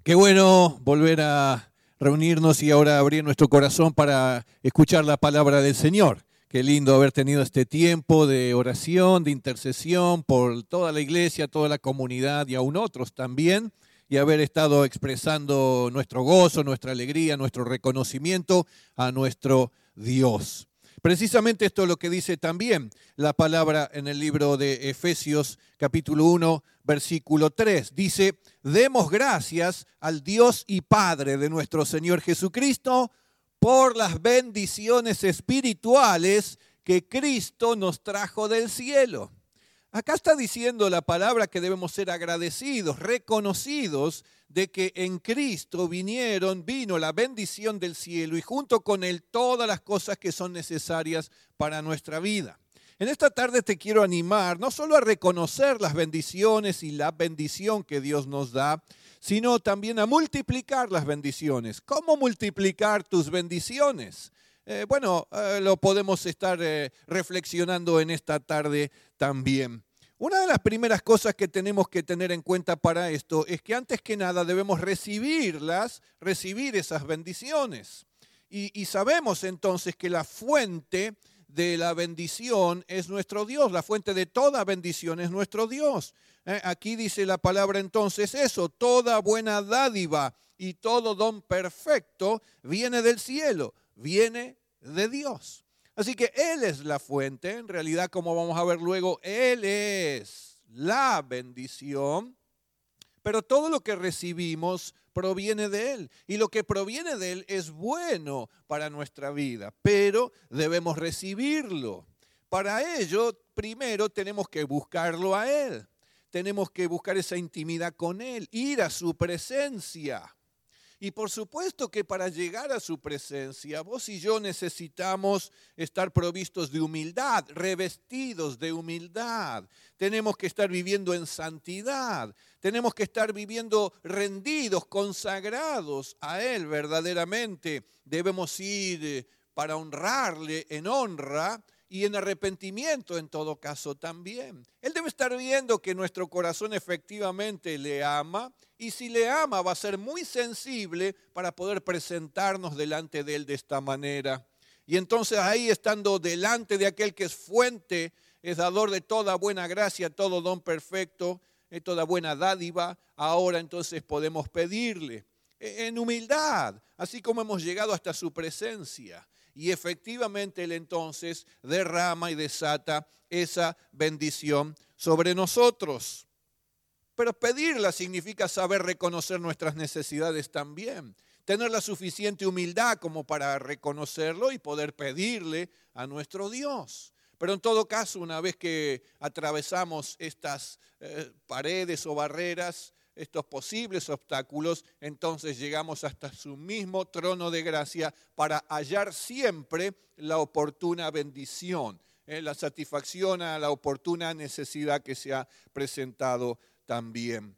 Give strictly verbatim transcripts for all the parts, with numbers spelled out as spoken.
Qué bueno volver a reunirnos y ahora abrir nuestro corazón para escuchar la palabra del Señor. Qué lindo haber tenido este tiempo de oración, de intercesión por toda la iglesia, toda la comunidad y aún otros también, y haber estado expresando nuestro gozo, nuestra alegría, nuestro reconocimiento a nuestro Dios. Precisamente esto es lo que dice también la palabra en el libro de Efesios capítulo uno, versículo tres. Dice, demos gracias al Dios y Padre de nuestro Señor Jesucristo por las bendiciones espirituales que Cristo nos trajo del cielo. Acá está diciendo la palabra que debemos ser agradecidos, reconocidos de que en Cristo vinieron, vino la bendición del cielo y junto con Él todas las cosas que son necesarias para nuestra vida. En esta tarde te quiero animar no solo a reconocer las bendiciones y la bendición que Dios nos da, sino también a multiplicar las bendiciones. ¿Cómo multiplicar tus bendiciones? Eh, bueno, eh, lo podemos estar eh, reflexionando en esta tarde también. Una de las primeras cosas que tenemos que tener en cuenta para esto es que antes que nada debemos recibirlas, recibir esas bendiciones. Y, y sabemos entonces que la fuente de la bendición es nuestro Dios, la fuente de toda bendición es nuestro Dios. Eh, aquí dice la palabra entonces eso, toda buena dádiva y todo don perfecto viene del cielo, viene de Dios. Así que Él es la fuente, en realidad como vamos a ver luego, Él es la bendición, pero todo lo que recibimos proviene de Él. Y lo que proviene de Él es bueno para nuestra vida, pero debemos recibirlo. Para ello, primero tenemos que buscarlo a Él. Tenemos que buscar esa intimidad con Él, ir a su presencia. Y por supuesto que para llegar a su presencia, vos y yo necesitamos estar provistos de humildad, revestidos de humildad. Tenemos que estar viviendo en santidad. Tenemos que estar viviendo rendidos, consagrados a Él verdaderamente. Debemos ir para honrarle en honra y en arrepentimiento en todo caso también. Él debe estar viendo que nuestro corazón efectivamente le ama y si le ama va a ser muy sensible para poder presentarnos delante de Él de esta manera. Y entonces ahí estando delante de aquel que es fuente, es dador de toda buena gracia, todo don perfecto, de toda buena dádiva, ahora entonces podemos pedirle en humildad, así como hemos llegado hasta su presencia. Y efectivamente Él entonces derrama y desata esa bendición sobre nosotros. Pero pedirla significa saber reconocer nuestras necesidades también. Tener la suficiente humildad como para reconocerlo y poder pedirle a nuestro Dios. Pero en todo caso, una vez que atravesamos estas eh, paredes o barreras, estos posibles obstáculos, entonces llegamos hasta su mismo trono de gracia para hallar siempre la oportuna bendición, eh, la satisfacción a la oportuna necesidad que se ha presentado también.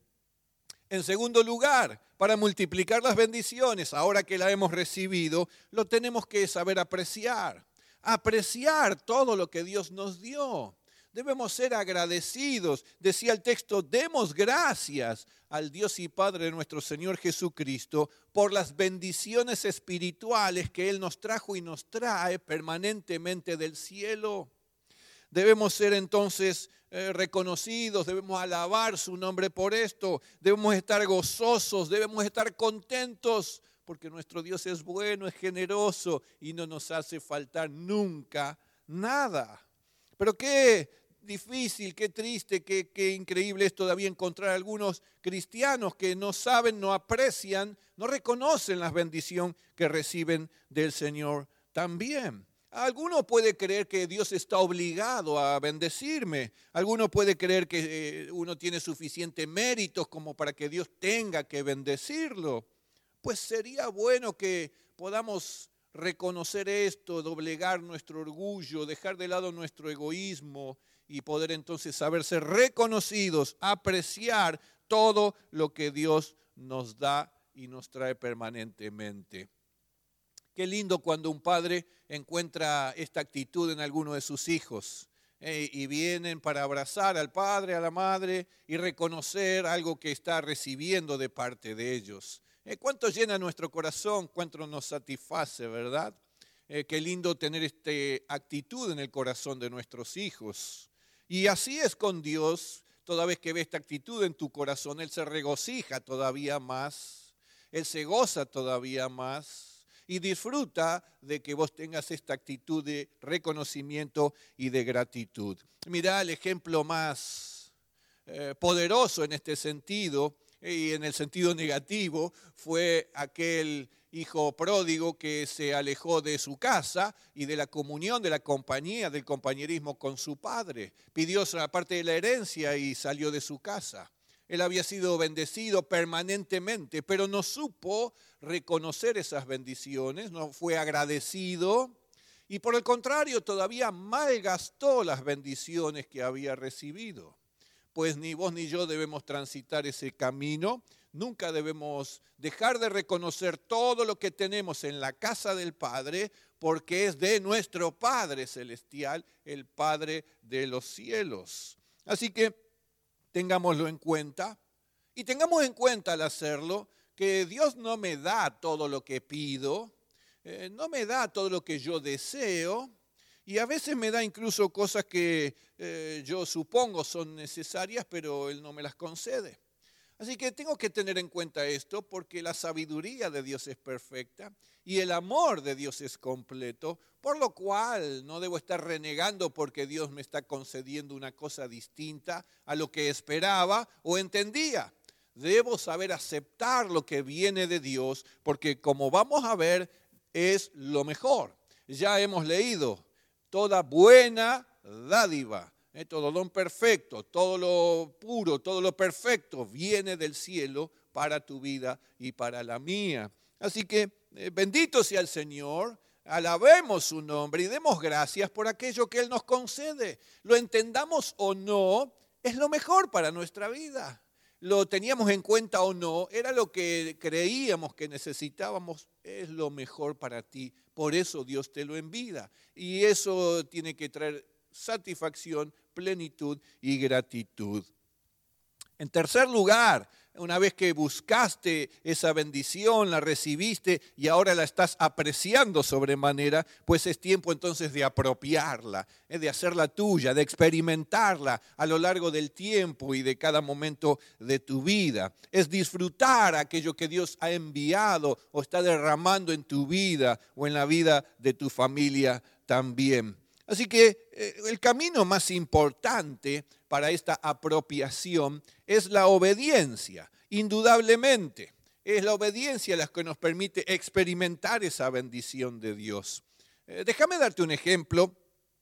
En segundo lugar, para multiplicar las bendiciones, ahora que la hemos recibido, lo tenemos que saber apreciar, apreciar todo lo que Dios nos dio. Debemos ser agradecidos. Decía el texto, demos gracias al Dios y Padre de nuestro Señor Jesucristo por las bendiciones espirituales que Él nos trajo y nos trae permanentemente del cielo. Debemos ser entonces eh, reconocidos, debemos alabar su nombre por esto, debemos estar gozosos, debemos estar contentos, porque nuestro Dios es bueno, es generoso y no nos hace faltar nunca nada. Pero qué difícil, qué triste, qué, qué increíble es todavía encontrar algunos cristianos que no saben, no aprecian, no reconocen la bendición que reciben del Señor también. Alguno puede creer que Dios está obligado a bendecirme. Alguno puede creer que uno tiene suficientes méritos como para que Dios tenga que bendecirlo. Pues sería bueno que podamos reconocer esto, doblegar nuestro orgullo, dejar de lado nuestro egoísmo y poder entonces saber ser reconocidos, apreciar todo lo que Dios nos da y nos trae permanentemente. Qué lindo cuando un padre encuentra esta actitud en alguno de sus hijos. eh, y vienen para abrazar al padre, a la madre y reconocer algo que está recibiendo de parte de ellos. Eh, ¿Cuánto llena nuestro corazón? ¿Cuánto nos satisface, verdad? Eh, qué lindo tener esta actitud en el corazón de nuestros hijos. Y así es con Dios. Toda vez que ve esta actitud en tu corazón, Él se regocija todavía más, Él se goza todavía más y disfruta de que vos tengas esta actitud de reconocimiento y de gratitud. Mirá el ejemplo más eh, poderoso en este sentido y en el sentido negativo fue aquel hijo pródigo que se alejó de su casa y de la comunión, de la compañía, del compañerismo con su padre. Pidió la parte de la herencia y salió de su casa. Él había sido bendecido permanentemente, pero no supo reconocer esas bendiciones, no fue agradecido y por el contrario todavía malgastó las bendiciones que había recibido. Pues ni vos ni yo debemos transitar ese camino. Nunca debemos dejar de reconocer todo lo que tenemos en la casa del Padre, porque es de nuestro Padre Celestial, el Padre de los cielos. Así que tengámoslo en cuenta, y tengamos en cuenta al hacerlo, que Dios no me da todo lo que pido, eh, no me da todo lo que yo deseo, y a veces me da incluso cosas que eh, yo supongo son necesarias, pero Él no me las concede. Así que tengo que tener en cuenta esto porque la sabiduría de Dios es perfecta y el amor de Dios es completo, por lo cual no debo estar renegando porque Dios me está concediendo una cosa distinta a lo que esperaba o entendía. Debo saber aceptar lo que viene de Dios porque como vamos a ver es lo mejor. Ya hemos leído toda buena dádiva. Eh, todo don perfecto, todo lo puro, todo lo perfecto viene del cielo para tu vida y para la mía. Así que eh, bendito sea el Señor, alabemos su nombre y demos gracias por aquello que Él nos concede. Lo entendamos o no, es lo mejor para nuestra vida. Lo teníamos en cuenta o no, era lo que creíamos que necesitábamos, es lo mejor para ti. Por eso Dios te lo envía y eso tiene que traer satisfacción, plenitud y gratitud. En tercer lugar, una vez que buscaste esa bendición, la recibiste y ahora la estás apreciando sobremanera, pues es tiempo entonces de apropiarla, de hacerla tuya, de experimentarla a lo largo del tiempo y de cada momento de tu vida. Es disfrutar aquello que Dios ha enviado o está derramando en tu vida o en la vida de tu familia también. Así que eh, el camino más importante para esta apropiación es la obediencia, indudablemente. Es la obediencia la que nos permite experimentar esa bendición de Dios. Eh, déjame darte un ejemplo.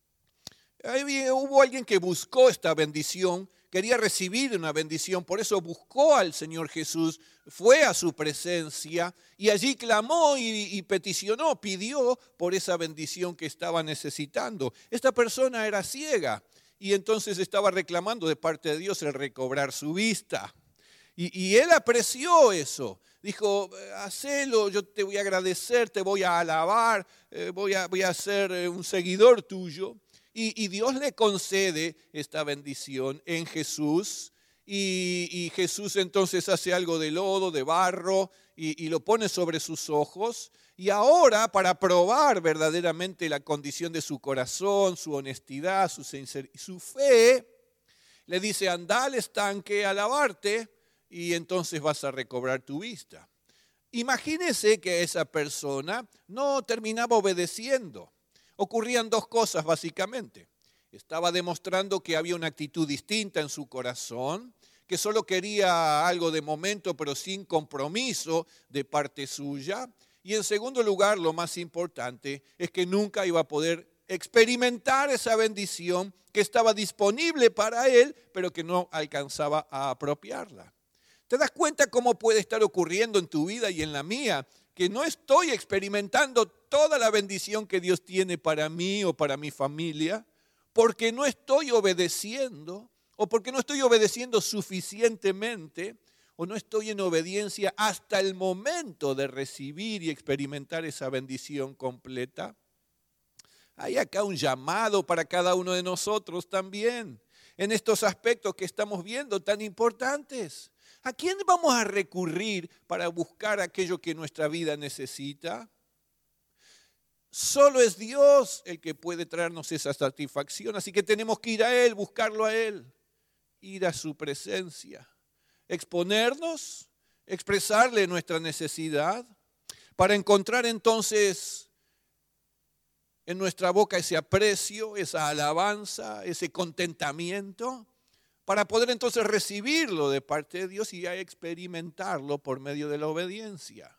Había, hubo alguien que buscó esta bendición, quería recibir una bendición, por eso buscó al Señor Jesús, fue a su presencia y allí clamó y, y peticionó, pidió por esa bendición que estaba necesitando. Esta persona era ciega y entonces estaba reclamando de parte de Dios el recobrar su vista. Y, y él apreció eso. Dijo, hacelo, yo te voy a agradecer, te voy a alabar, eh, voy, a, voy a ser un seguidor tuyo. Y, y Dios le concede esta bendición en Jesús y, y Jesús entonces hace algo de lodo, de barro y, y lo pone sobre sus ojos y ahora para probar verdaderamente la condición de su corazón, su honestidad, su, sincer- su fe, le dice anda al estanque a lavarte y entonces vas a recobrar tu vista. Imagínese que esa persona no terminaba obedeciendo. Ocurrían dos cosas básicamente. Estaba demostrando que había una actitud distinta en su corazón, que solo quería algo de momento pero sin compromiso de parte suya. Y en segundo lugar, lo más importante, es que nunca iba a poder experimentar esa bendición que estaba disponible para él, pero que no alcanzaba a apropiarla. ¿Te das cuenta cómo puede estar ocurriendo en tu vida y en la mía? Que no estoy experimentando toda la bendición que Dios tiene para mí o para mi familia, porque no estoy obedeciendo, o porque no estoy obedeciendo suficientemente, o no estoy en obediencia hasta el momento de recibir y experimentar esa bendición completa. Hay acá un llamado para cada uno de nosotros también, en estos aspectos que estamos viendo tan importantes. ¿A quién vamos a recurrir para buscar aquello que nuestra vida necesita? Solo es Dios el que puede traernos esa satisfacción, así que tenemos que ir a Él, buscarlo a Él, ir a su presencia, exponernos, expresarle nuestra necesidad, para encontrar entonces en nuestra boca ese aprecio, esa alabanza, ese contentamiento, para poder entonces recibirlo de parte de Dios y experimentarlo por medio de la obediencia.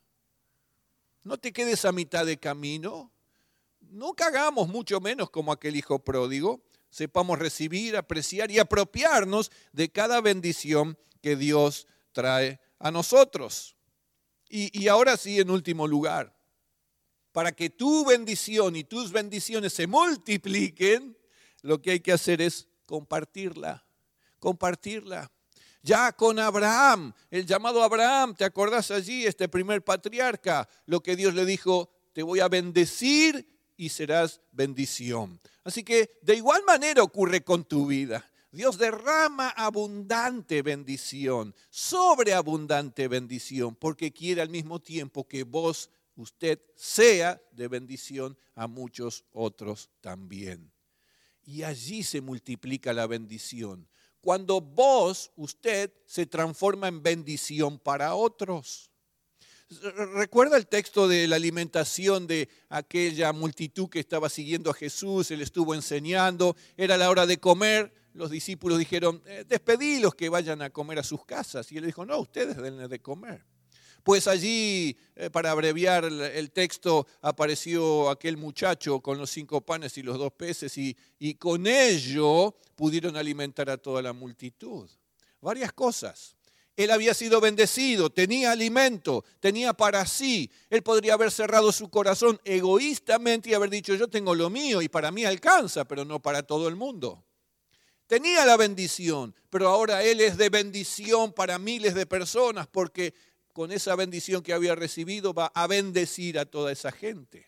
No te quedes a mitad de camino, nunca hagamos mucho menos como aquel hijo pródigo, sepamos recibir, apreciar y apropiarnos de cada bendición que Dios trae a nosotros. Y, y ahora sí, en último lugar, para que tu bendición y tus bendiciones se multipliquen, lo que hay que hacer es compartirla, compartirla. Ya con Abraham, el llamado Abraham, ¿te acordás allí? Este primer patriarca, lo que Dios le dijo, te voy a bendecir y serás bendición. Así que de igual manera ocurre con tu vida. Dios derrama abundante bendición, sobreabundante bendición, porque quiere al mismo tiempo que vos, usted, sea de bendición a muchos otros también. Y allí se multiplica la bendición. Cuando vos, usted, se transforma en bendición para otros. ¿Recuerda el texto de la alimentación de aquella multitud que estaba siguiendo a Jesús? Él estuvo enseñando, era la hora de comer. Los discípulos dijeron, eh, despedílos que vayan a comer a sus casas. Y él dijo, no, ustedes denle de comer. Pues allí, eh, para abreviar el, el texto, apareció aquel muchacho con los cinco panes y los dos peces y, y con ello pudieron alimentar a toda la multitud. Varias cosas. Él había sido bendecido, tenía alimento, tenía para sí. Él podría haber cerrado su corazón egoístamente y haber dicho, yo tengo lo mío y para mí alcanza, pero no para todo el mundo. Tenía la bendición, pero ahora él es de bendición para miles de personas porque con esa bendición que había recibido va a bendecir a toda esa gente.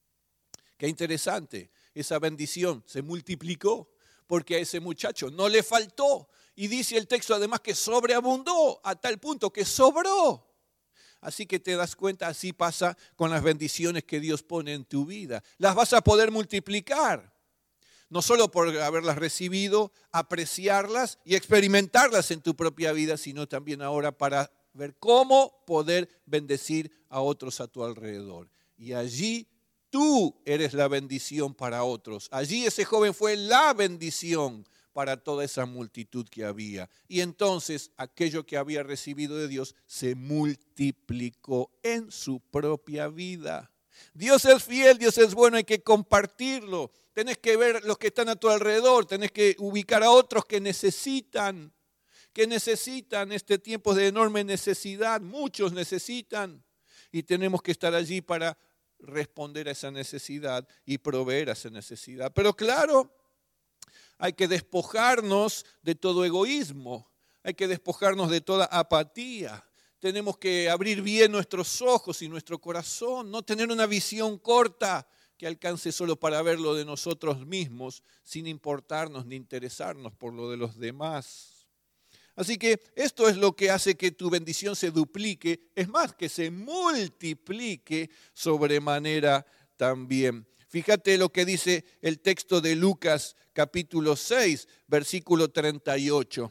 Qué interesante, esa bendición se multiplicó porque a ese muchacho no le faltó. Y dice el texto además que sobreabundó a tal punto que sobró. Así que te das cuenta, así pasa con las bendiciones que Dios pone en tu vida. Las vas a poder multiplicar. No solo por haberlas recibido, apreciarlas y experimentarlas en tu propia vida, sino también ahora para ver cómo poder bendecir a otros a tu alrededor. Y allí tú eres la bendición para otros. Allí ese joven fue la bendición para toda esa multitud que había. Y entonces aquello que había recibido de Dios se multiplicó en su propia vida. Dios es fiel, Dios es bueno, hay que compartirlo. Tenés que ver los que están a tu alrededor, tenés que ubicar a otros que necesitan, que necesitan este tiempo de enorme necesidad, muchos necesitan. Y tenemos que estar allí para responder a esa necesidad y proveer a esa necesidad. Pero claro, hay que despojarnos de todo egoísmo, hay que despojarnos de toda apatía. Tenemos que abrir bien nuestros ojos y nuestro corazón, no tener una visión corta que alcance solo para ver lo de nosotros mismos, sin importarnos ni interesarnos por lo de los demás. Así que esto es lo que hace que tu bendición se duplique, es más, que se multiplique sobremanera también. Fíjate lo que dice el texto de Lucas capítulo seis, versículo treinta y ocho.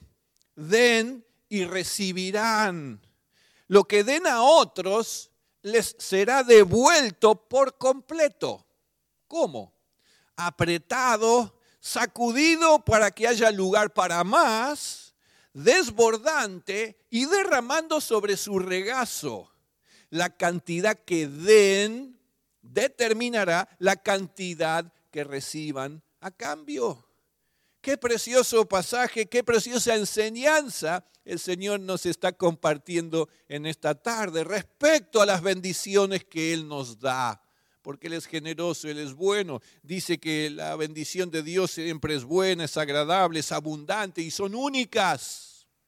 Den y recibirán. Lo que den a otros les será devuelto por completo. ¿Cómo? Apretado, sacudido para que haya lugar para más, desbordante y derramando sobre su regazo. La cantidad que den determinará la cantidad que reciban a cambio. Qué precioso pasaje, qué preciosa enseñanza el Señor nos está compartiendo en esta tarde respecto a las bendiciones que Él nos da. Porque Él es generoso, Él es bueno. Dice que la bendición de Dios siempre es buena, es agradable, es abundante y son únicas.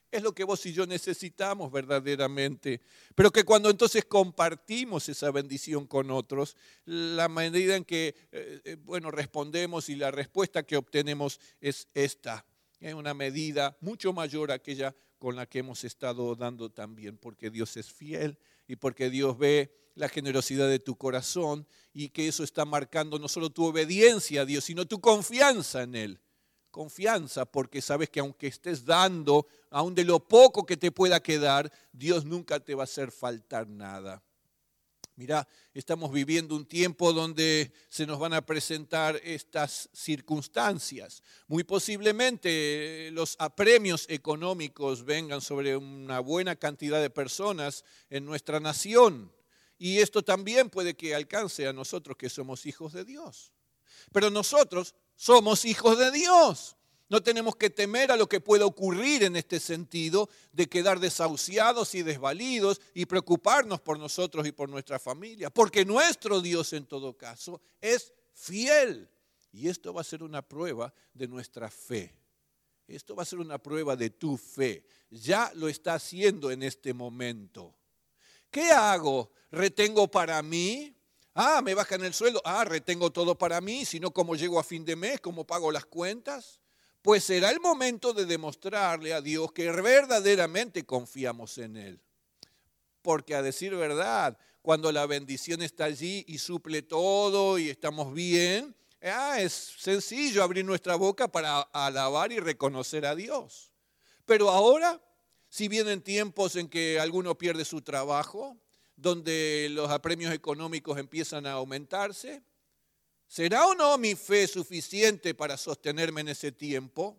Es lo que vos y yo necesitamos verdaderamente. Pero que cuando entonces compartimos esa bendición con otros, la medida en que, eh, bueno, respondemos y la respuesta que obtenemos es esta. Es una medida mucho mayor a aquella con la que hemos estado dando también, porque Dios es fiel y porque Dios ve la generosidad de tu corazón y que eso está marcando no solo tu obediencia a Dios, sino tu confianza en Él. Confianza porque sabes que aunque estés dando, aun de lo poco que te pueda quedar, Dios nunca te va a hacer faltar nada. Mirá, estamos viviendo un tiempo donde se nos van a presentar estas circunstancias. Muy posiblemente los apremios económicos vengan sobre una buena cantidad de personas en nuestra nación. Y esto también puede que alcance a nosotros que somos hijos de Dios. Pero nosotros somos hijos de Dios. No tenemos que temer a lo que pueda ocurrir en este sentido de quedar desahuciados y desvalidos y preocuparnos por nosotros y por nuestra familia. Porque nuestro Dios en todo caso es fiel. Y esto va a ser una prueba de nuestra fe. Esto va a ser una prueba de tu fe. Ya lo está haciendo en este momento. ¿Qué hago? ¿Retengo para mí? Ah, me bajan el sueldo. Ah, retengo todo para mí. Si no, ¿cómo llego a fin de mes? ¿Cómo pago las cuentas? Pues será el momento de demostrarle a Dios que verdaderamente confiamos en Él. Porque a decir verdad, cuando la bendición está allí y suple todo y estamos bien, ah, es sencillo abrir nuestra boca para alabar y reconocer a Dios. Pero ahora, si vienen tiempos en que alguno pierde su trabajo, donde los apremios económicos empiezan a aumentarse, ¿será o no mi fe suficiente para sostenerme en ese tiempo?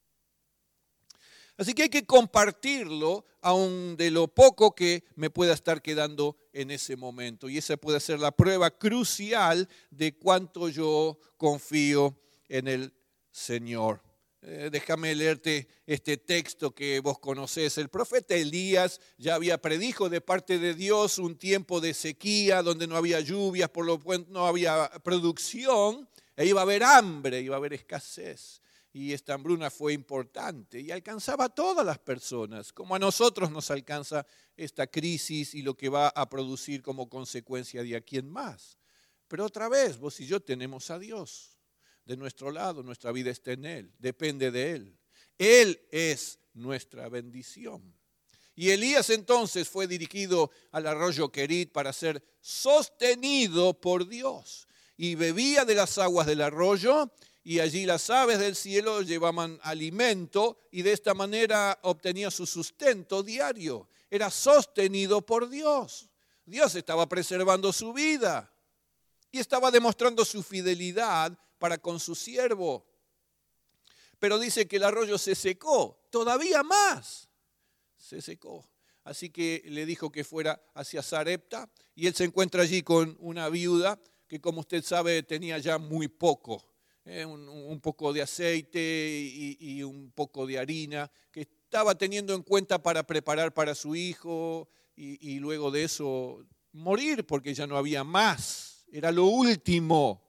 Así que hay que compartirlo, aun de lo poco que me pueda estar quedando en ese momento. Y esa puede ser la prueba crucial de cuánto yo confío en el Señor. Eh, déjame leerte este texto que vos conocés. El profeta Elías ya había predijo de parte de Dios un tiempo de sequía donde no había lluvias, por lo cual no había producción, e iba a haber hambre, iba a haber escasez. Y esta hambruna fue importante y alcanzaba a todas las personas, como a nosotros nos alcanza esta crisis y lo que va a producir como consecuencia de aquí en más. Pero otra vez, vos y yo tenemos a Dios. De nuestro lado, nuestra vida está en Él, depende de Él. Él es nuestra bendición. Y Elías entonces fue dirigido al arroyo Querit para ser sostenido por Dios. Y bebía de las aguas del arroyo, y allí las aves del cielo llevaban alimento, y de esta manera obtenía su sustento diario. Era sostenido por Dios. Dios estaba preservando su vida y estaba demostrando su fidelidad para con su siervo. Pero dice que el arroyo se secó, todavía más se secó. Así que le dijo que fuera hacia Sarepta y él se encuentra allí con una viuda que, como usted sabe, tenía ya muy poco, eh, un, un poco de aceite y, y un poco de harina que estaba teniendo en cuenta para preparar para su hijo y, y luego de eso morir porque ya no había más, era lo último.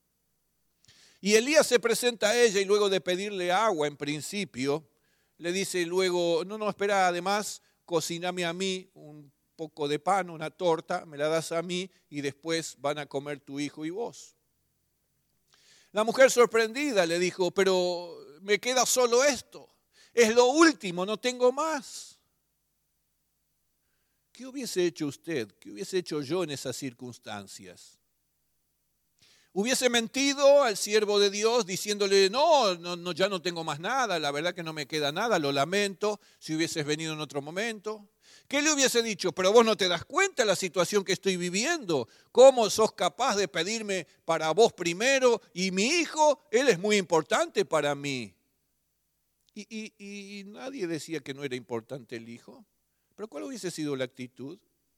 Y Elías se presenta a ella y luego de pedirle agua en principio, le dice luego, no, no, espera, además, cociname a mí un poco de pan, una torta, me la das a mí y después van a comer tu hijo y vos. La mujer sorprendida le dijo, pero me queda solo esto, es lo último, no tengo más. ¿Qué hubiese hecho usted? ¿Qué hubiese hecho yo en esas circunstancias? ¿Hubiese mentido al siervo de Dios diciéndole, no, no, no, ya no tengo más nada, la verdad que no me queda nada, lo lamento, si hubieses venido en otro momento? ¿Qué le hubiese dicho? Pero vos no te das cuenta de la situación que estoy viviendo. ¿Cómo sos capaz de pedirme para vos primero? Y mi hijo, él es muy importante para mí. Y, y, y nadie decía que no era importante el hijo. ¿Pero cuál hubiese sido la actitud?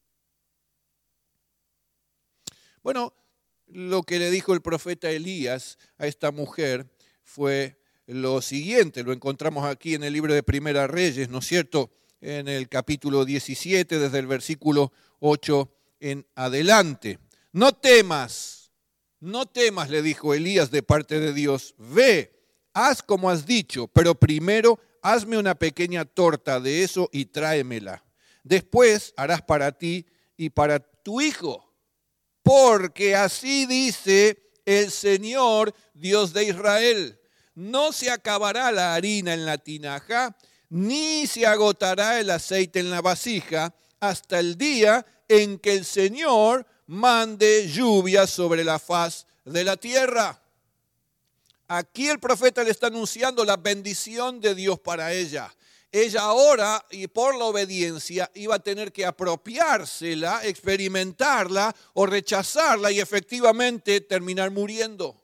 Bueno, lo que le dijo el profeta Elías a esta mujer fue lo siguiente, lo encontramos aquí en el libro de Primera Reyes, ¿no es cierto? En el capítulo diecisiete, desde el versículo ocho en adelante. No temas, no temas, le dijo Elías de parte de Dios, ve, haz como has dicho, pero primero hazme una pequeña torta de eso y tráemela. Después harás para ti y para tu hijo, porque así dice el Señor, Dios de Israel. No se acabará la harina en la tinaja, ni se agotará el aceite en la vasija, hasta el día en que el Señor mande lluvia sobre la faz de la tierra. Aquí el profeta le está anunciando la bendición de Dios para ella. Ella ahora, y por la obediencia, iba a tener que apropiársela, experimentarla o rechazarla y efectivamente terminar muriendo.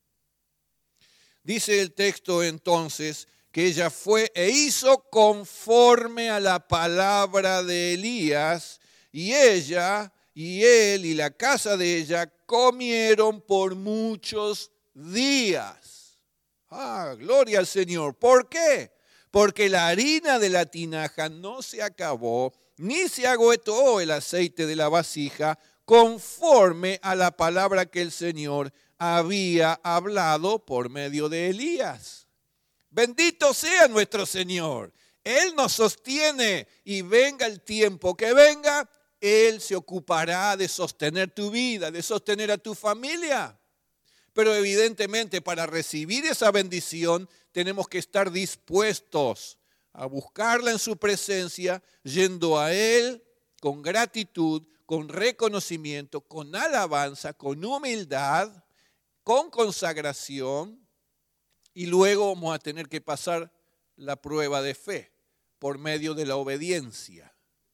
Dice el texto entonces que ella fue e hizo conforme a la palabra de Elías, y ella y él y la casa de ella comieron por muchos días. Ah, gloria al Señor. ¿Por qué? Porque la harina de la tinaja no se acabó, ni se agotó el aceite de la vasija, conforme a la palabra que el Señor había hablado por medio de Elías. Bendito sea nuestro Señor. Él nos sostiene, y venga el tiempo que venga, Él se ocupará de sostener tu vida, de sostener a tu familia. Pero evidentemente para recibir esa bendición tenemos que estar dispuestos a buscarla en su presencia, yendo a Él con gratitud, con reconocimiento, con alabanza, con humildad, con consagración, y luego vamos a tener que pasar la prueba de fe por medio de la obediencia.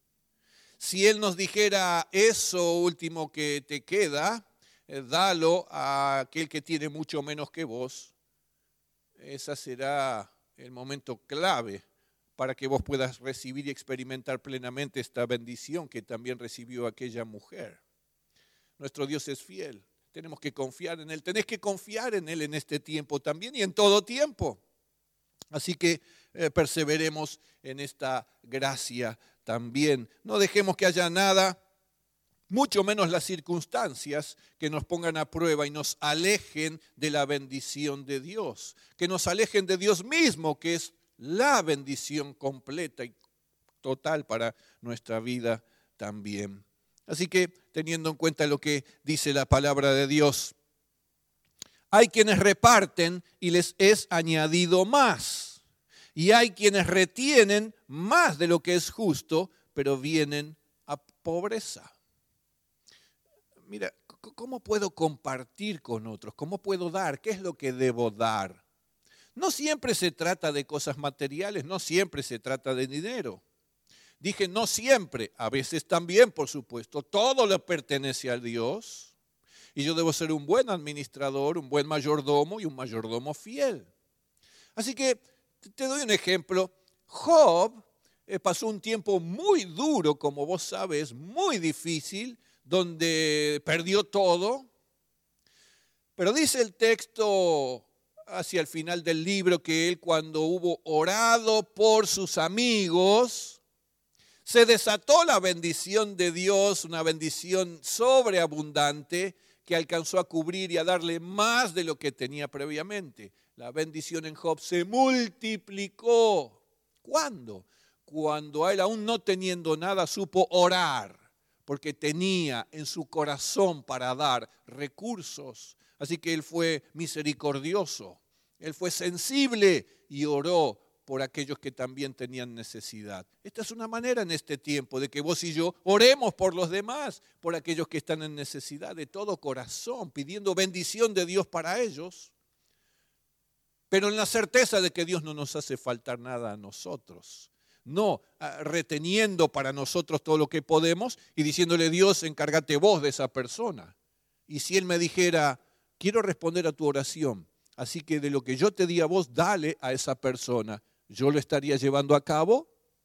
Si Él nos dijera eso último que te queda, eh, dalo a aquel que tiene mucho menos que vos, ese será el momento clave para que vos puedas recibir y experimentar plenamente esta bendición que también recibió aquella mujer. Nuestro Dios es fiel, tenemos que confiar en Él, tenés que confiar en Él en este tiempo también y en todo tiempo. Así que eh, perseveremos en esta gracia también. No dejemos que haya nada, mucho menos las circunstancias, que nos pongan a prueba y nos alejen de la bendición de Dios, que nos alejen de Dios mismo, que es la bendición completa y total para nuestra vida también. Así que, teniendo en cuenta lo que dice la palabra de Dios, hay quienes reparten y les es añadido más, y hay quienes retienen más de lo que es justo, pero vienen a pobreza. Mira, ¿cómo puedo compartir con otros? ¿Cómo puedo dar? ¿Qué es lo que debo dar? No siempre se trata de cosas materiales, no siempre se trata de dinero. Dije no siempre, a veces también, por supuesto. Todo le pertenece a Dios y yo debo ser un buen administrador, un buen mayordomo y un mayordomo fiel. Así que te doy un ejemplo. Job eh, pasó un tiempo muy duro, como vos sabes, muy difícil, donde perdió todo. Pero dice el texto hacia el final del libro que él, cuando hubo orado por sus amigos, se desató la bendición de Dios, una bendición sobreabundante que alcanzó a cubrir y a darle más de lo que tenía previamente. La bendición en Job se multiplicó. ¿Cuándo? Cuando a él, aún no teniendo nada, supo orar, porque tenía en su corazón para dar recursos. Así que él fue misericordioso, él fue sensible y oró por aquellos que también tenían necesidad. Esta es una manera en este tiempo de que vos y yo oremos por los demás, por aquellos que están en necesidad de todo corazón, pidiendo bendición de Dios para ellos, pero en la certeza de que Dios no nos hace faltar nada a nosotros. No reteniendo para nosotros todo lo que podemos y diciéndole, Dios, encárgate vos de esa persona. Y si Él me dijera, quiero responder a tu oración, así que de lo que yo te di a vos, dale a esa persona, ¿yo lo estaría llevando a cabo?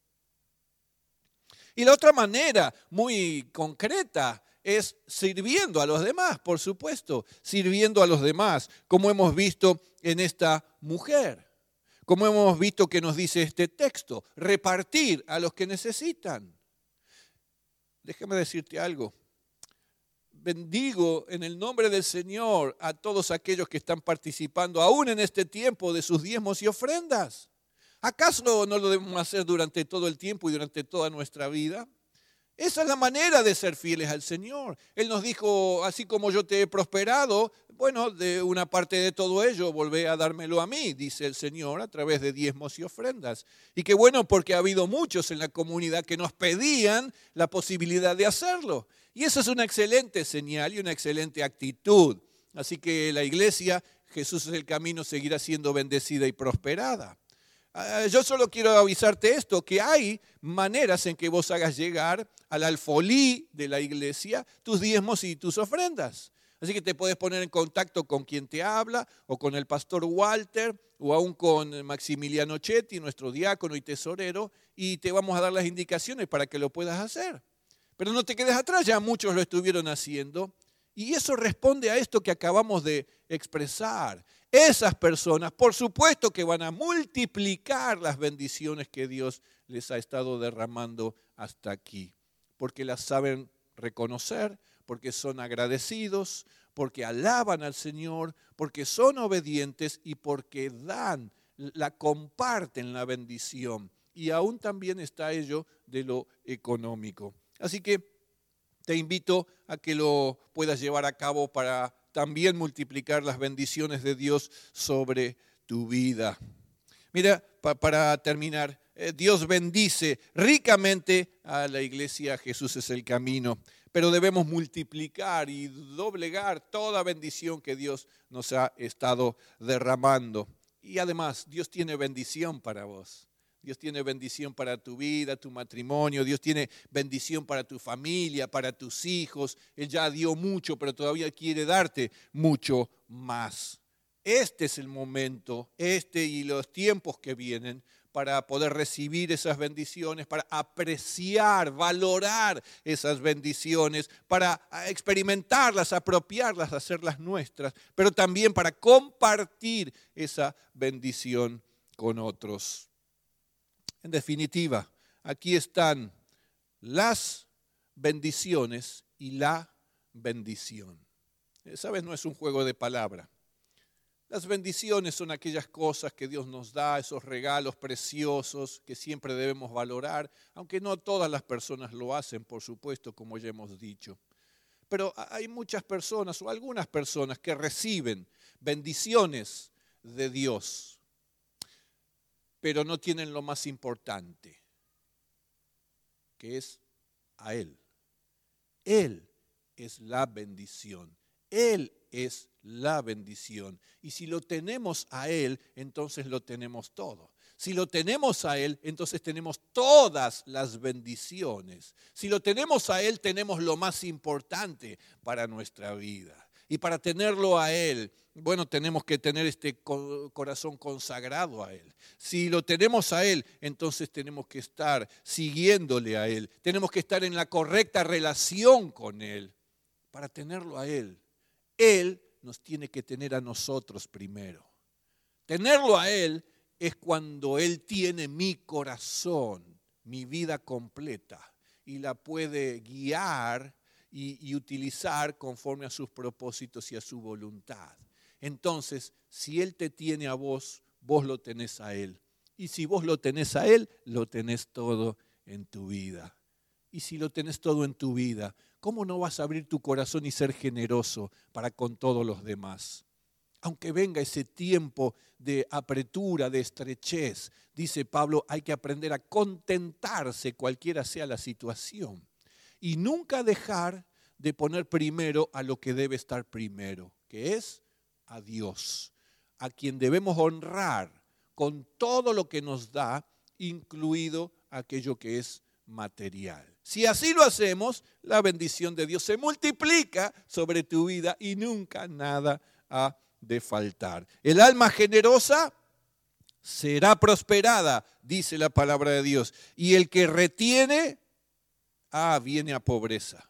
Y la otra manera muy concreta es sirviendo a los demás, por supuesto, sirviendo a los demás, como hemos visto en esta mujer. Como hemos visto que nos dice este texto, repartir a los que necesitan. Déjame decirte algo. Bendigo en el nombre del Señor a todos aquellos que están participando, aún en este tiempo, de sus diezmos y ofrendas. ¿Acaso no lo debemos hacer durante todo el tiempo y durante toda nuestra vida? Esa es la manera de ser fieles al Señor. Él nos dijo, así como yo te he prosperado, bueno, de una parte de todo ello, volvé a dármelo a mí, dice el Señor, a través de diezmos y ofrendas. Y qué bueno, porque ha habido muchos en la comunidad que nos pedían la posibilidad de hacerlo. Y eso es una excelente señal y una excelente actitud. Así que la iglesia, Jesús es el camino, seguirá siendo bendecida y prosperada. Yo solo quiero avisarte esto, que hay maneras en que vos hagas llegar al alfolí de la iglesia tus diezmos y tus ofrendas. Así que te puedes poner en contacto con quien te habla, o con el pastor Walter, o aún con Maximiliano Chetti, nuestro diácono y tesorero, y te vamos a dar las indicaciones para que lo puedas hacer. Pero no te quedes atrás, ya muchos lo estuvieron haciendo. Y eso responde a esto que acabamos de expresar. Esas personas, por supuesto que van a multiplicar las bendiciones que Dios les ha estado derramando hasta aquí, porque las saben reconocer, porque son agradecidos, porque alaban al Señor, porque son obedientes y porque dan, la comparten la bendición. Y aún también está ello de lo económico. Así que te invito a que lo puedas llevar a cabo para también multiplicar las bendiciones de Dios sobre tu vida. Mira, pa- para terminar, eh, Dios bendice ricamente a la iglesia, Jesús es el camino, pero debemos multiplicar y doblegar toda bendición que Dios nos ha estado derramando. Y además, Dios tiene bendición para vos. Dios tiene bendición para tu vida, tu matrimonio. Dios tiene bendición para tu familia, para tus hijos. Él ya dio mucho, pero todavía quiere darte mucho más. Este es el momento, este y los tiempos que vienen, para poder recibir esas bendiciones, para apreciar, valorar esas bendiciones, para experimentarlas, apropiarlas, hacerlas nuestras, pero también para compartir esa bendición con otros. En definitiva, aquí están las bendiciones y la bendición. ¿Sabes? No es un juego de palabras. Las bendiciones son aquellas cosas que Dios nos da, esos regalos preciosos que siempre debemos valorar, aunque no todas las personas lo hacen, por supuesto, como ya hemos dicho. Pero hay muchas personas o algunas personas que reciben bendiciones de Dios, pero no tienen lo más importante, que es a Él. Él es la bendición. Él es la bendición. Y si lo tenemos a Él, entonces lo tenemos todo. Si lo tenemos a Él, entonces tenemos todas las bendiciones. Si lo tenemos a Él, tenemos lo más importante para nuestra vida. Y para tenerlo a Él, bueno, tenemos que tener este corazón consagrado a Él. Si lo tenemos a Él, entonces tenemos que estar siguiéndole a Él. Tenemos que estar en la correcta relación con Él. Para tenerlo a Él, Él nos tiene que tener a nosotros primero. Tenerlo a Él es cuando Él tiene mi corazón, mi vida completa, y la puede guiar y, y utilizar conforme a sus propósitos y a su voluntad. Entonces, si Él te tiene a vos, vos lo tenés a Él. Y si vos lo tenés a Él, lo tenés todo en tu vida. Y si lo tenés todo en tu vida, ¿cómo no vas a abrir tu corazón y ser generoso para con todos los demás? Aunque venga ese tiempo de apretura, de estrechez, dice Pablo, hay que aprender a contentarse cualquiera sea la situación. Y nunca dejar de poner primero a lo que debe estar primero, que es a Dios, a quien debemos honrar con todo lo que nos da, incluido aquello que es material. Si así lo hacemos, la bendición de Dios se multiplica sobre tu vida y nunca nada ha de faltar. El alma generosa será prosperada, dice la palabra de Dios, y el que retiene, ah, viene a pobreza.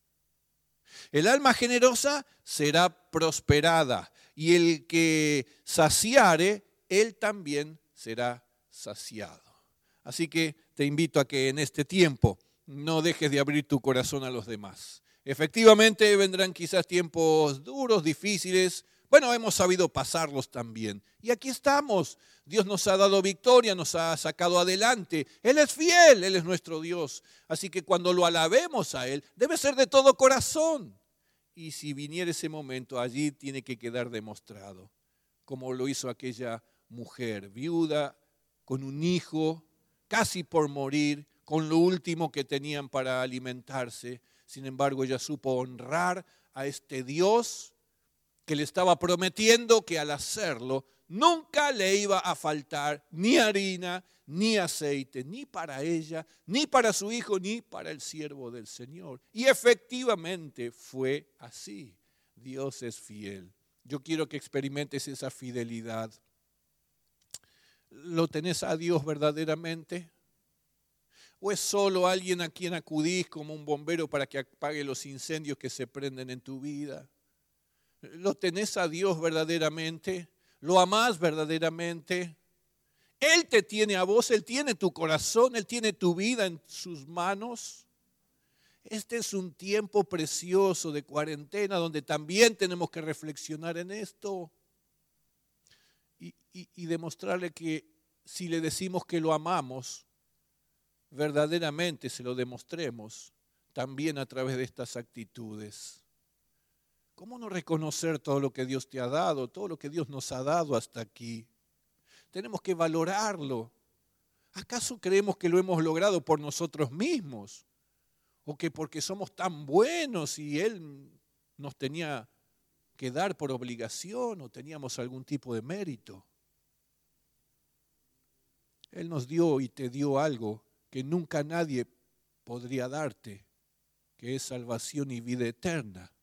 El alma generosa será prosperada, y el que saciare, él también será saciado. Así que te invito a que en este tiempo no dejes de abrir tu corazón a los demás. Efectivamente vendrán quizás tiempos duros, difíciles, Bueno, hemos sabido pasarlos también. Y aquí estamos. Dios nos ha dado victoria, nos ha sacado adelante. Él es fiel, Él es nuestro Dios. Así que cuando lo alabemos a Él, debe ser de todo corazón. Y si viniera ese momento, allí tiene que quedar demostrado, como lo hizo aquella mujer, viuda, con un hijo, casi por morir, con lo último que tenían para alimentarse. Sin embargo, ella supo honrar a este Dios que le estaba prometiendo que al hacerlo nunca le iba a faltar ni harina, ni aceite, ni para ella, ni para su hijo, ni para el siervo del Señor. Y efectivamente fue así. Dios es fiel. Yo quiero que experimentes esa fidelidad. ¿Lo tenés a Dios verdaderamente? ¿O es solo alguien a quien acudís como un bombero para que apague los incendios que se prenden en tu vida? ¿Lo tenés a Dios verdaderamente? ¿Lo amás verdaderamente? Él te tiene a vos, Él tiene tu corazón, Él tiene tu vida en sus manos. Este es un tiempo precioso de cuarentena donde también tenemos que reflexionar en esto y, y, y demostrarle que si le decimos que lo amamos, verdaderamente se lo demostremos también a través de estas actitudes. ¿Cómo no reconocer todo lo que Dios te ha dado, todo lo que Dios nos ha dado hasta aquí? Tenemos que valorarlo. ¿Acaso creemos que lo hemos logrado por nosotros mismos? ¿O que porque somos tan buenos y Él nos tenía que dar por obligación o teníamos algún tipo de mérito? Él nos dio y te dio algo que nunca nadie podría darte, que es salvación y vida eterna.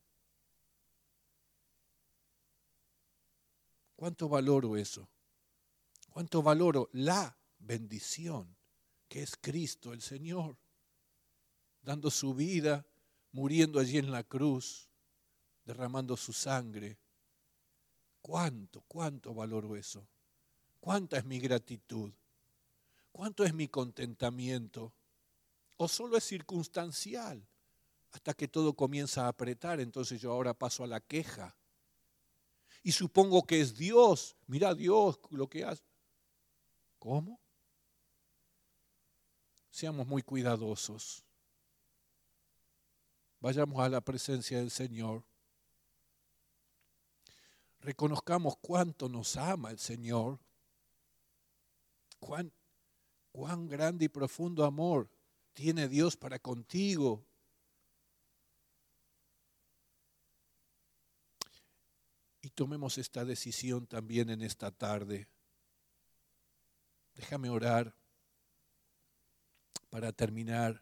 ¿Cuánto valoro eso? ¿Cuánto valoro la bendición que es Cristo el Señor? Dando su vida, muriendo allí en la cruz, derramando su sangre. ¿Cuánto, cuánto valoro eso? ¿Cuánta es mi gratitud? ¿Cuánto es mi contentamiento? ¿O solo es circunstancial? Hasta que todo comienza a apretar, entonces yo ahora paso a la queja. Y supongo que es Dios. Mira Dios lo que hace. ¿Cómo? Seamos muy cuidadosos. Vayamos a la presencia del Señor. Reconozcamos cuánto nos ama el Señor. Cuán, cuán grande y profundo amor tiene Dios para contigo. Y tomemos esta decisión también en esta tarde. Déjame orar para terminar.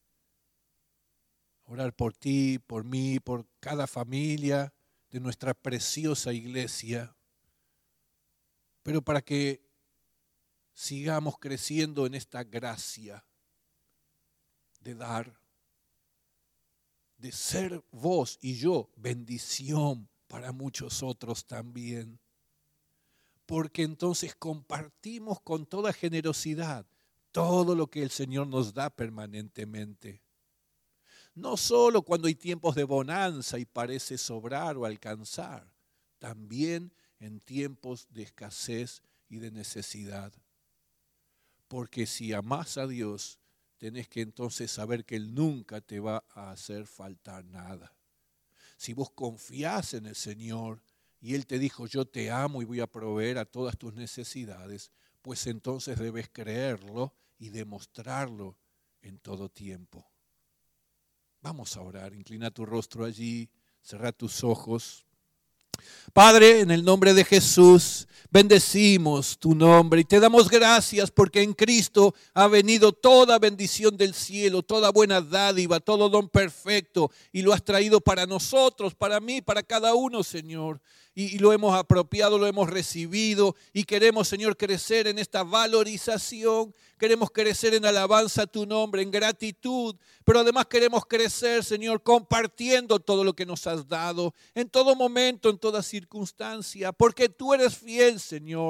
Orar por ti, por mí, por cada familia de nuestra preciosa iglesia. Pero para que sigamos creciendo en esta gracia de dar, de ser vos y yo bendición para muchos otros también. Porque entonces compartimos con toda generosidad todo lo que el Señor nos da permanentemente. No solo cuando hay tiempos de bonanza y parece sobrar o alcanzar, también en tiempos de escasez y de necesidad. Porque si amás a Dios, tenés que entonces saber que Él nunca te va a hacer faltar nada. Si vos confiás en el Señor y Él te dijo, yo te amo y voy a proveer a todas tus necesidades, pues entonces debes creerlo y demostrarlo en todo tiempo. Vamos a orar, inclina tu rostro allí, cerrá tus ojos. Padre, en el nombre de Jesús, bendecimos tu nombre y te damos gracias porque en Cristo ha venido toda bendición del cielo, toda buena dádiva, todo don perfecto y lo has traído para nosotros, para mí, para cada uno, Señor. Y, y lo hemos apropiado, lo hemos recibido y queremos, Señor, crecer en esta valorización. Queremos crecer en alabanza a tu nombre, en gratitud, pero además queremos crecer, Señor, compartiendo todo lo que nos has dado, en todo momento, en toda circunstancia, porque tú eres fiel, Señor.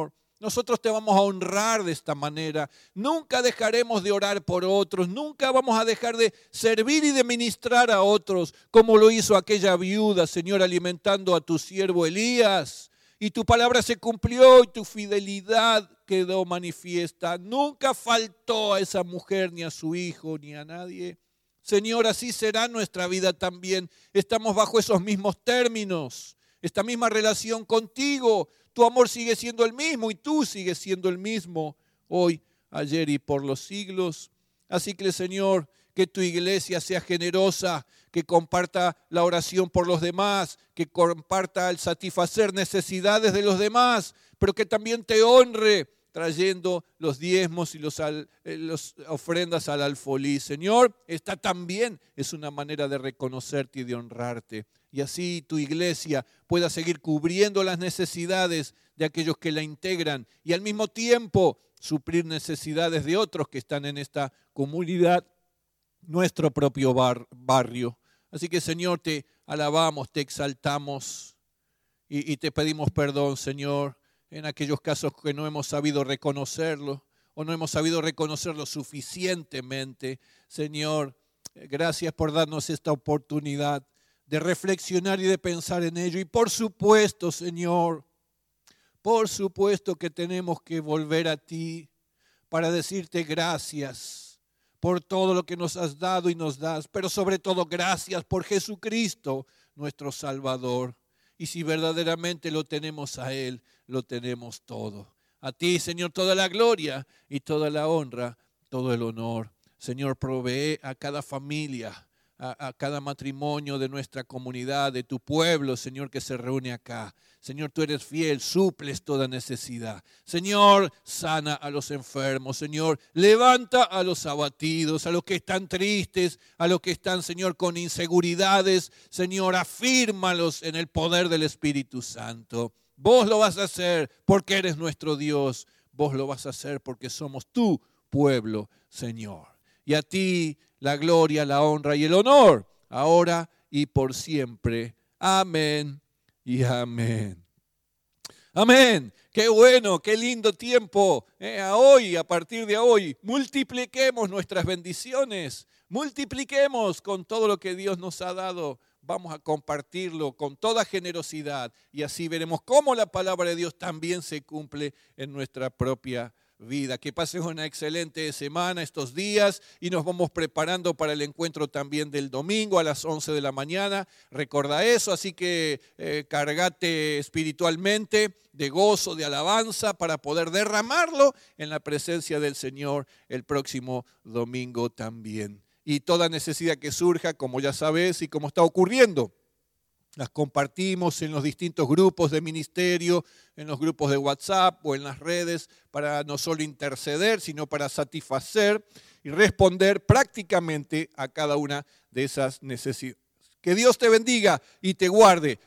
nosotros te vamos a honrar de esta manera. Nunca dejaremos de orar por otros, nunca vamos a dejar de servir y de ministrar a otros, como lo hizo aquella viuda, Señor, alimentando a tu siervo Elías. Y tu palabra se cumplió y tu fidelidad quedó manifiesta. Nunca faltó a esa mujer, ni a su hijo, ni a nadie. Señor, así será nuestra vida también. Estamos bajo esos mismos términos, esta misma relación contigo. Tu amor sigue siendo el mismo y tú sigues siendo el mismo hoy, ayer y por los siglos. Así que, Señor, que tu iglesia sea generosa, que comparta la oración por los demás, que comparta el satisfacer necesidades de los demás, pero que también te honre trayendo los diezmos y los, los ofrendas al alfolí. Señor, esta también es una manera de reconocerte y de honrarte. Y así tu iglesia pueda seguir cubriendo las necesidades de aquellos que la integran y al mismo tiempo suplir necesidades de otros que están en esta comunidad, nuestro propio bar, barrio. Así que, Señor, te alabamos, te exaltamos y, y te pedimos perdón, Señor, en aquellos casos que no hemos sabido reconocerlo o no hemos sabido reconocerlo suficientemente. Señor, gracias por darnos esta oportunidad de reflexionar y de pensar en ello. Y por supuesto, Señor, por supuesto que tenemos que volver a ti para decirte gracias por todo lo que nos has dado y nos das, pero sobre todo gracias por Jesucristo, nuestro Salvador. Y si verdaderamente lo tenemos a Él, lo tenemos todo. A ti, Señor, toda la gloria y toda la honra, todo el honor. Señor, provee a cada familia, a, a cada matrimonio de nuestra comunidad, de tu pueblo, Señor, que se reúne acá. Señor, tú eres fiel, suples toda necesidad. Señor, sana a los enfermos. Señor, levanta a los abatidos, a los que están tristes, a los que están, Señor, con inseguridades. Señor, afírmalos en el poder del Espíritu Santo. Vos lo vas a hacer porque eres nuestro Dios. Vos lo vas a hacer porque somos tu pueblo, Señor. Y a ti la gloria, la honra y el honor, ahora y por siempre. Amén y amén. Amén. Qué bueno, qué lindo tiempo. Eh, a hoy, a partir de hoy, multipliquemos nuestras bendiciones. Multipliquemos con todo lo que Dios nos ha dado. Vamos a compartirlo con toda generosidad y así veremos cómo la palabra de Dios también se cumple en nuestra propia vida. Que pases una excelente semana estos días y nos vamos preparando para el encuentro también del domingo a las once de la mañana. Recuerda eso, así que eh, cargate espiritualmente de gozo, de alabanza para poder derramarlo en la presencia del Señor el próximo domingo también. Y toda necesidad que surja, como ya sabes y como está ocurriendo, las compartimos en los distintos grupos de ministerio, en los grupos de WhatsApp o en las redes, para no solo interceder, sino para satisfacer y responder prácticamente a cada una de esas necesidades. Que Dios te bendiga y te guarde.